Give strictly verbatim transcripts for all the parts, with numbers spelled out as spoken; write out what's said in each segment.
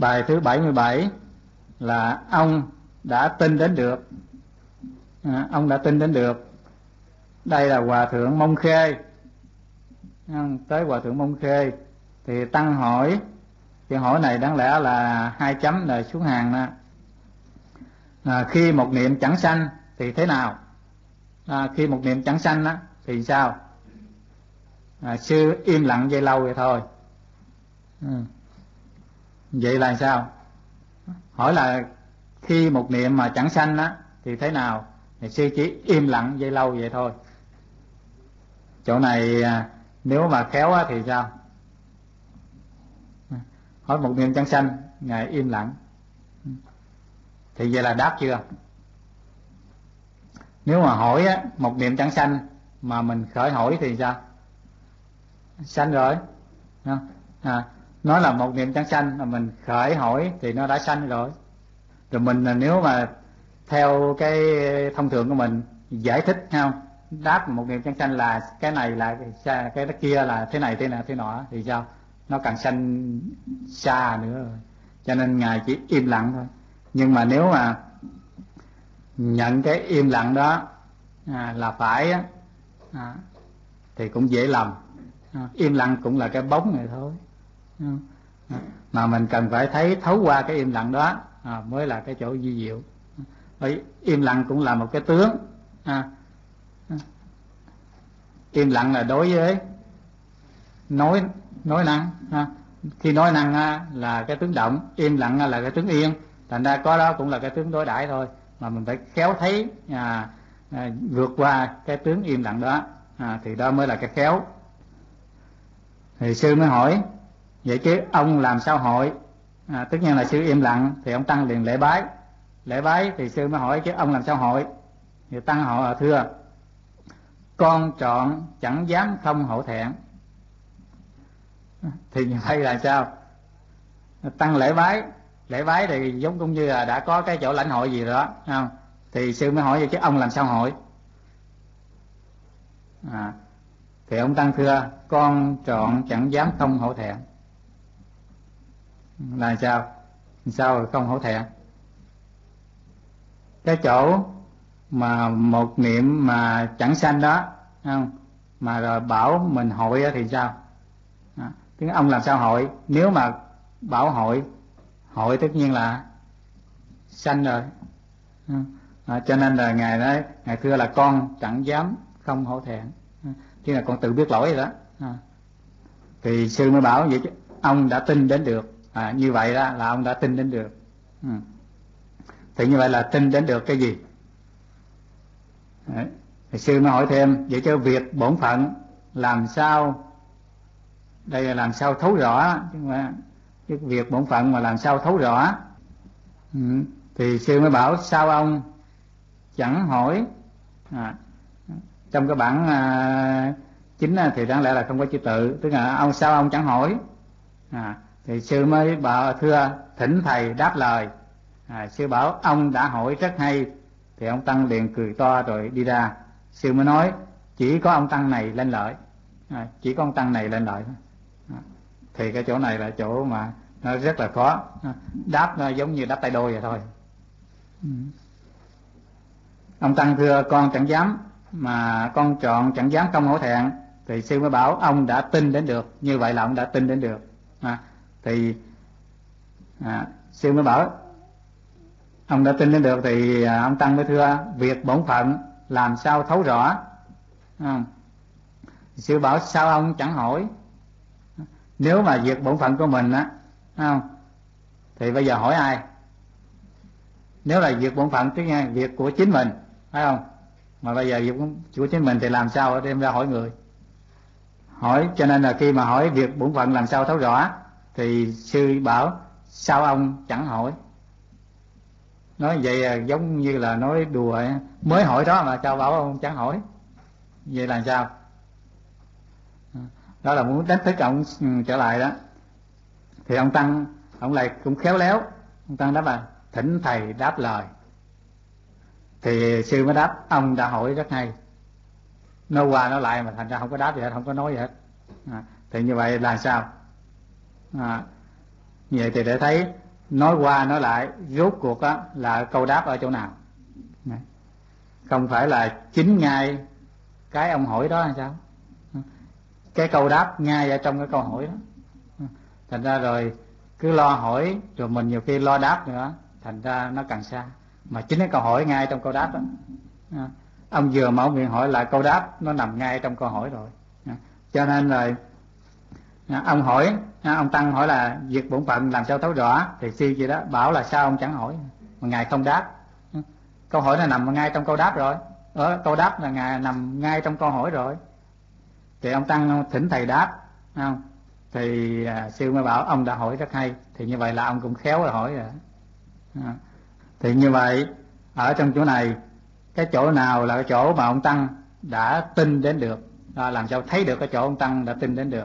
Bài thứ bảy mươi bảy là ông đã tin đến được. À, ông đã tin đến được. Đây là Hòa thượng Mông Khê. À, tới Hòa thượng Mông Khê thì tăng hỏi, cái hỏi này đáng lẽ là hai chấm là xuống hàng đó. À, khi một niệm chẳng sanh thì thế nào? À, khi một niệm chẳng sanh á thì sao? À, sư im lặng dây lâu vậy thôi. Ừ. Vậy là sao? Hỏi là khi một niệm mà chẳng sanh á thì thế nào? Thì sư chỉ im lặng dây lâu vậy thôi. Chỗ này à, nếu mà khéo á thì sao? Hỏi một niệm chẳng sanh, ngài im lặng. Thì vậy là đáp chưa? Nếu mà hỏi á, một niệm chẳng sanh mà mình khởi hỏi thì sao? Sanh rồi. À, nói là một niệm chẳng sanh mà mình khởi hỏi thì nó đã sanh rồi. Rồi mình nếu mà theo cái thông thường của mình giải thích không, đáp một niệm chẳng sanh là cái này là cái, cái kia là thế này thế này thế nọ thì sao? Nó càng sanh xa nữa rồi. Cho nên ngài chỉ im lặng thôi. Nhưng mà nếu mà nhận cái im lặng đó à, là phải á, à, thì cũng dễ lầm. À, im lặng cũng là cái bóng này thôi. À, mà mình cần phải thấy thấu qua cái im lặng đó à, mới là cái chỗ vi diệu. Bởi im lặng cũng là một cái tướng. À, im lặng là đối với nói nói năng. À, khi nói năng á, là cái tướng động, im lặng là cái tướng yên. Thành ra có đó cũng là cái tướng đối đãi thôi. Mà mình phải khéo thấy à, à, vượt qua cái tướng im lặng đó à, thì đó mới là cái khéo. Thì sư mới hỏi vậy chứ ông làm sao hội? À, tất nhiên là sư im lặng thì ông tăng liền lễ bái. Lễ bái thì sư mới hỏi chứ ông làm sao hội? Thì tăng họ thưa con trọn chẳng dám không hổ thẹn. Thì như vậy là sao? Tăng lễ bái, lễ bái thì giống cũng như là đã có cái chỗ lãnh hội gì đó không? Thì sư mới hỏi vậy chứ ông làm sao hội? À, thì ông tăng thưa con trọn chẳng dám không hổ thẹn. Là sao? Sao rồi không hổ thẹn? Cái chỗ mà một niệm mà chẳng sanh đó không? Mà rồi bảo mình hội thì sao? À, tiếng ông làm sao hội? Nếu mà bảo hội, hội tất nhiên là sanh rồi. À, cho nên là ngài nói, ngài thưa là con chẳng dám không hổ thẹn. À, chứ là con tự biết lỗi rồi đó. À, thì sư mới bảo vậy chứ ông đã tin đến được. À, như vậy đó là ông đã tin đến được. Ừ. Thì như vậy là tin đến được cái gì? Đấy. Thì sư mới hỏi thêm vậy chứ việc bổn phận làm sao? Đây là làm sao thấu rõ chứ mà cái việc bổn phận mà làm sao thấu rõ. Ừ. Thì sư mới bảo sao ông chẳng hỏi. À, trong cái bản à, chính thì đáng lẽ là không có chữ tự, tức là ông sao ông chẳng hỏi. À, thì sư mới bảo thưa thỉnh thầy đáp lời. À, sư bảo ông đã hỏi rất hay. Thì ông tăng liền cười to rồi đi ra. Sư mới nói chỉ có ông tăng này lên lợi. À, chỉ có ông tăng này lên lợi. À, thì cái chỗ này là chỗ mà nó rất là khó. À, đáp nó giống như đáp tay đôi vậy thôi. Ừ. Ông tăng thưa con chẳng dám, mà con chọn chẳng dám không hổ thẹn. Thì sư mới bảo ông đã tin đến được. Như vậy là ông đã tin đến được. À, thì à, sư mới bảo ông đã tin đến được. Thì à, ông tăng mới thưa việc bổn phận làm sao thấu rõ. À, sư bảo sao ông chẳng hỏi? Nếu mà việc bổn phận của mình á, không, thì bây giờ hỏi ai? Nếu là việc bổn phận tức là việc của chính mình, phải không? Mà bây giờ việc của chính mình thì làm sao đem ra hỏi người? Hỏi, cho nên là khi mà hỏi việc bổn phận làm sao thấu rõ thì sư bảo sao ông chẳng hỏi? Nói vậy là giống như là nói đùa ấy. Mới hỏi đó mà sao bảo ông chẳng hỏi? Vậy là sao? Đó là muốn đánh thức ông trở lại đó. Thì ông tăng, ông lại cũng khéo léo. Ông tăng đáp là thỉnh thầy đáp lời. Thì sư mới đáp ông đã hỏi rất hay. Nói qua nói lại mà thành ra không có đáp gì hết, không có nói gì hết. À, thì như vậy là sao? À, như vậy thì để thấy nói qua nói lại rốt cuộc á là câu đáp ở chỗ nào. Không phải là chính ngay cái ông hỏi đó hay sao, cái câu đáp ngay ở trong cái câu hỏi đó. Thành ra rồi cứ lo hỏi rồi mình nhiều khi lo đáp nữa, thành ra nó càng xa. Mà chính cái câu hỏi ngay trong câu đáp đó, ông vừa mở miệng hỏi lại câu đáp nó nằm ngay trong câu hỏi rồi. Cho nên rồi ông hỏi, ông Tăng hỏi là việc bổn phận làm sao thấu rõ, thì sư gì đó bảo là sao ông chẳng hỏi mà ngài không đáp. Câu hỏi nó nằm ngay trong câu đáp rồi, ở câu đáp là ngài nằm ngay trong câu hỏi rồi. Thì ông Tăng thỉnh thầy đáp, không? Thì à, sư mới bảo ông đã hỏi rất hay. Thì như vậy là ông cũng khéo là hỏi rồi. À, thì như vậy ở trong chỗ này, cái chỗ nào là cái chỗ mà ông Tăng đã tin đến được, à, làm sao thấy được cái chỗ ông Tăng đã tin đến được.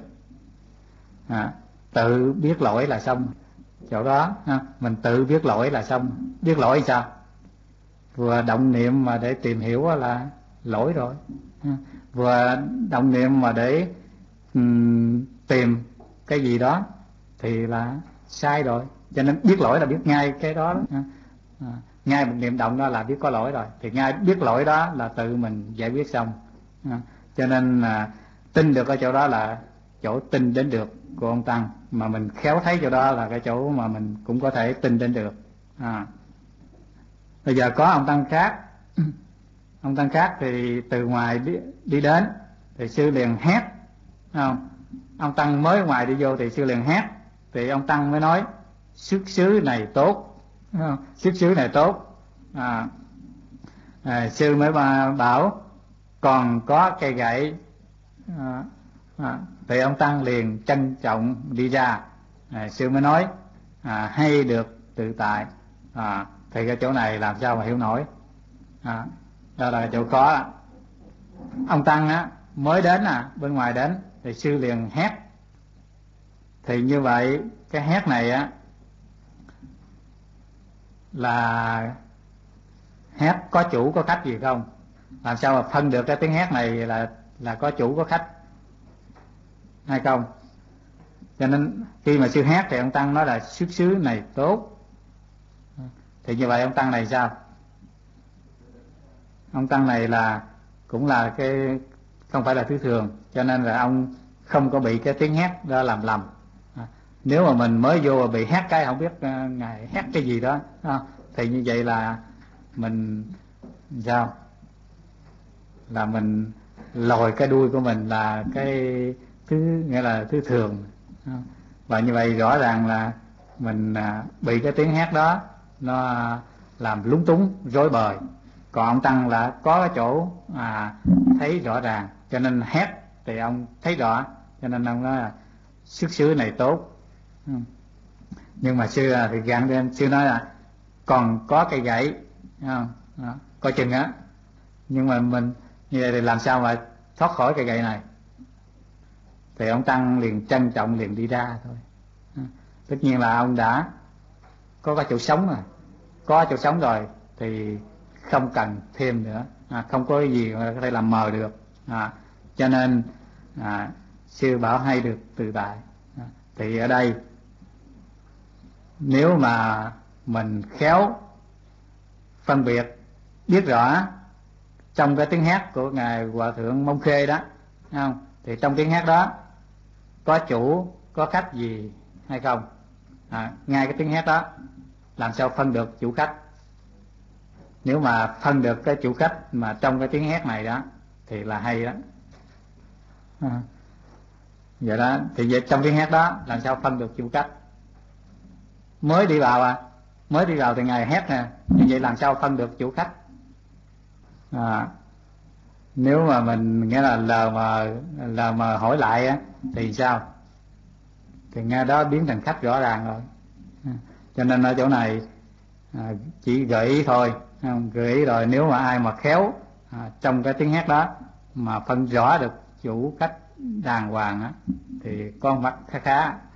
À, tự biết lỗi là xong. Chỗ đó à, mình tự biết lỗi là xong. Biết lỗi sao? Vừa động niệm mà để tìm hiểu là lỗi rồi, à, vừa động niệm mà để um, tìm cái gì đó thì là sai rồi. Cho nên biết lỗi là biết ngay cái đó, đó. À, à, ngay một niệm động đó là biết có lỗi rồi, thì ngay biết lỗi đó là tự mình giải quyết xong. À, cho nên à, tin được ở chỗ đó là chỗ tin đến được của ông Tăng, mà mình khéo thấy chỗ đó là cái chỗ mà mình cũng có thể tin đến được. À, bây giờ có ông Tăng khác, ông Tăng khác thì từ ngoài đi, đi đến thì sư liền hét, không? Ông Tăng mới ngoài đi vô thì sư liền hét, thì ông Tăng mới nói xuất xứ này tốt, xuất xứ này tốt. À, à, sư mới bảo còn có cây gậy. À, à, thì ông Tăng liền trân trọng đi ra. À, sư mới nói à, hay được tự tại. À, thì cái chỗ này làm sao mà hiểu nổi. À, đó là chỗ khó. Ông Tăng á mới đến à bên ngoài đến thì sư liền hét. Thì như vậy cái hét này á là hét có chủ có khách gì không? Làm sao mà phân được cái tiếng hét này là là có chủ có khách hay không? Cho nên khi mà sư hét thì ông Tăng nói là xuất xứ này tốt. Thì như vậy ông Tăng này sao? Ông Tăng này là cũng là cái không phải là thứ thường, cho nên là ông không có bị cái tiếng hét đó làm lầm. À, nếu mà mình mới vô mà bị hét cái không biết uh, ngài hét cái gì đó, à, thì như vậy là mình sao? Là mình lòi cái đuôi của mình là cái thứ nghĩa là thứ thường. À, và như vậy rõ ràng là mình à, bị cái tiếng hét đó nó làm lúng túng rối bời. Còn ông Tăng là có cái chỗ à, thấy rõ ràng, cho nên hét thì ông thấy rõ, cho nên ông nói là xuất xứ này tốt. Ừ. Nhưng mà sư thì gạn lên, sư nói là còn có cây gậy, không? Đó, coi chừng á. Nhưng mà mình như vậy thì làm sao mà thoát khỏi cây gậy này? Thì ông Tăng liền trân trọng liền đi ra thôi. À, tất nhiên là ông đã có cái chỗ sống rồi, có chỗ sống rồi thì không cần thêm nữa, à, không có cái gì mà có thể làm mờ được. À, cho nên à, sư bảo hay được tự tại. À, thì ở đây nếu mà mình khéo phân biệt biết rõ trong cái tiếng hét của ngài Hòa thượng Mông Khê đó, không? Thì trong tiếng hét đó có chủ có khách gì hay không? À, ngay cái tiếng hét đó làm sao phân được chủ khách? Nếu mà phân được cái chủ khách mà trong cái tiếng hét này đó thì là hay đó. À, vậy đó thì vậy trong tiếng hét đó làm sao phân được chủ khách? Mới đi vào à, mới đi vào thì ngài hét nè, như vậy làm sao phân được chủ khách? À, nếu mà mình nghĩa là lờ mà lờ mà hỏi lại á thì sao? Thì nghe đó biến thành khách rõ ràng rồi. À, cho nên ở chỗ này à, chỉ gợi ý thôi, không? Gợi ý rồi nếu mà ai mà khéo à, trong cái tiếng hét đó mà phân rõ được chủ khách đàng hoàng á thì con mắt khá khá.